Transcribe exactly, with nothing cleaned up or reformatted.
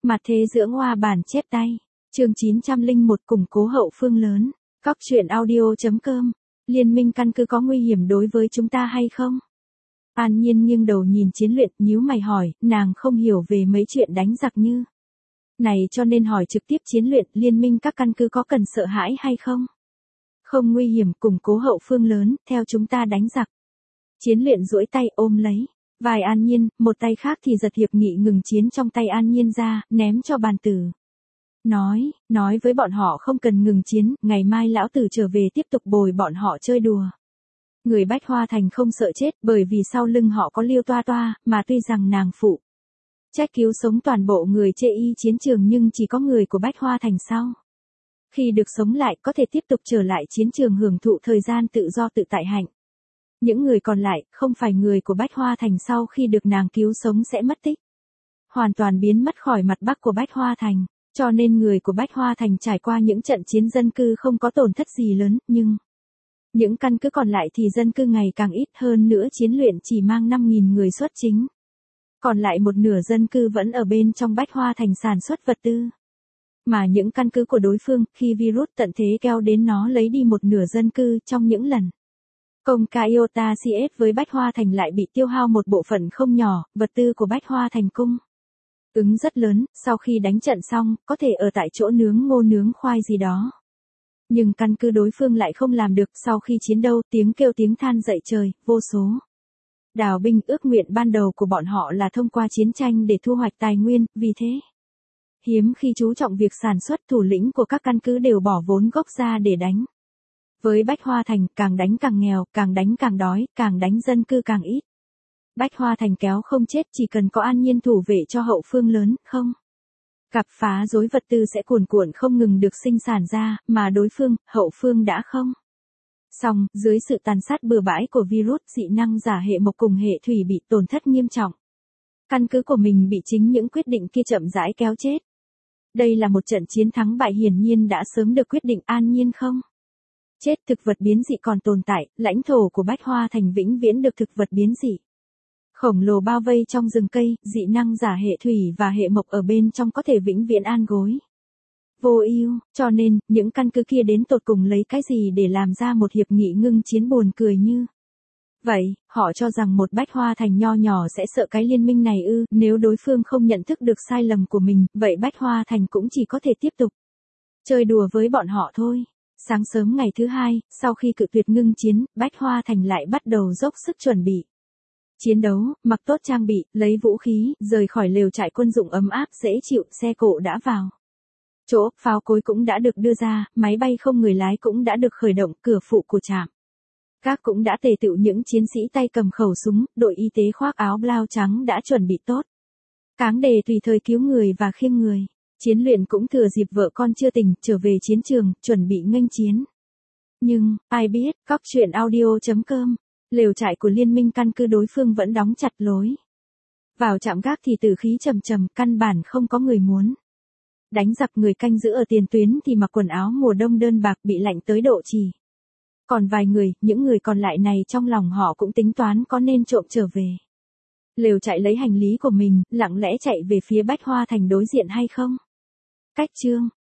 Mặt thế dưỡng hoa bản chép tay. Chương chín trăm lẻ một củng cố hậu phương lớn. Cóc truyện audio chấm com. Liên minh căn cứ có nguy hiểm đối với chúng ta hay không? An Nhiên nghiêng đầu nhìn Chiến Luyện, nhíu mày hỏi, nàng không hiểu về mấy chuyện đánh giặc như này cho nên hỏi trực tiếp Chiến Luyện, liên minh các căn cứ có cần sợ hãi hay không? Không nguy hiểm, củng cố hậu phương lớn, theo chúng ta đánh giặc. Chiến Luyện duỗi tay ôm lấy vai An Nhiên, một tay khác thì giật hiệp nghị ngừng chiến trong tay An Nhiên ra, ném cho bàn tử. Nói, nói với bọn họ không cần ngừng chiến, ngày mai lão tử trở về tiếp tục bồi bọn họ chơi đùa. Người Bách Hoa Thành không sợ chết bởi vì sau lưng họ có Liêu Toa Toa, mà tuy rằng nàng phụ trách cứu sống toàn bộ người chê y chiến trường nhưng chỉ có người của Bách Hoa Thành sau. Khi được sống lại có thể tiếp tục trở lại chiến trường hưởng thụ thời gian tự do tự tại hạnh. Những người còn lại, không phải người của Bách Hoa Thành sau khi được nàng cứu sống sẽ mất tích. Hoàn toàn biến mất khỏi mặt bắc của Bách Hoa Thành, cho nên người của Bách Hoa Thành trải qua những trận chiến dân cư không có tổn thất gì lớn, nhưng những căn cứ còn lại thì dân cư ngày càng ít hơn nữa Chiến Luyện chỉ mang năm nghìn người xuất chính. Còn lại một nửa dân cư vẫn ở bên trong Bách Hoa Thành sản xuất vật tư. Mà những căn cứ của đối phương, khi virus tận thế kéo đến nó lấy đi một nửa dân cư trong những lần công ca Iota xê ét với Bách Hoa Thành lại bị tiêu hao một bộ phận không nhỏ, vật tư của Bách Hoa Thành cung ứng rất lớn, sau khi đánh trận xong, có thể ở tại chỗ nướng ngô nướng khoai gì đó. Nhưng căn cứ đối phương lại không làm được, sau khi chiến đấu, tiếng kêu tiếng than dậy trời, vô số. Đào binh ước nguyện ban đầu của bọn họ là thông qua chiến tranh để thu hoạch tài nguyên, vì thế hiếm khi chú trọng việc sản xuất, thủ lĩnh của các căn cứ đều bỏ vốn gốc ra để đánh. Với Bách Hoa Thành, càng đánh càng nghèo, càng đánh càng đói, càng đánh dân cư càng ít. Bách Hoa Thành kéo không chết, chỉ cần có An Nhiên thủ vệ cho hậu phương lớn, không gặp phá rối vật tư sẽ cuồn cuộn không ngừng được sinh sản ra, mà đối phương, hậu phương đã không. Xong, dưới sự tàn sát bừa bãi của virus, dị năng giả hệ mộc cùng hệ thủy bị tổn thất nghiêm trọng. Căn cứ của mình bị chính những quyết định kia chậm rãi kéo chết. Đây là một trận chiến thắng bại hiển nhiên đã sớm được quyết định. An Nhiên không chết, thực vật biến dị còn tồn tại, lãnh thổ của Bách Hoa Thành vĩnh viễn được thực vật biến dị khổng lồ bao vây trong rừng cây, dị năng giả hệ thủy và hệ mộc ở bên trong có thể vĩnh viễn an gối vô ưu, cho nên, những căn cứ kia đến tột cùng lấy cái gì để làm ra một hiệp nghị ngưng chiến buồn cười như vậy, họ cho rằng một Bách Hoa Thành nho nhỏ sẽ sợ cái liên minh này ư, nếu đối phương không nhận thức được sai lầm của mình, vậy Bách Hoa Thành cũng chỉ có thể tiếp tục chơi đùa với bọn họ thôi. Sáng sớm ngày thứ hai, sau khi cự tuyệt ngưng chiến, Bách Hoa Thành lại bắt đầu dốc sức chuẩn bị chiến đấu, mặc tốt trang bị, lấy vũ khí, rời khỏi lều trại quân dụng ấm áp dễ chịu, xe cộ đã vào chỗ, pháo cối cũng đã được đưa ra, máy bay không người lái cũng đã được khởi động, cửa phụ của trạm các cũng đã tề tựu, những chiến sĩ tay cầm khẩu súng, đội y tế khoác áo blau trắng đã chuẩn bị tốt cáng đề tùy thời cứu người và khiêng người. Chiến Luyện cũng thừa dịp vợ con chưa tỉnh, trở về chiến trường, chuẩn bị nghênh chiến. Nhưng, ai biết, cóc truyện audio chấm com, lều trại của liên minh căn cứ đối phương vẫn đóng chặt lối vào trạm gác thì tử khí trầm trầm, căn bản không có người muốn đánh giặc. Người canh giữ ở tiền tuyến thì mặc quần áo mùa đông đơn bạc, bị lạnh tới độ chỉ còn vài người, những người còn lại này trong lòng họ cũng tính toán có nên trộm trở về lều trại lấy hành lý của mình, lặng lẽ chạy về phía Bách Hoa Thành đối diện hay không. Cách chương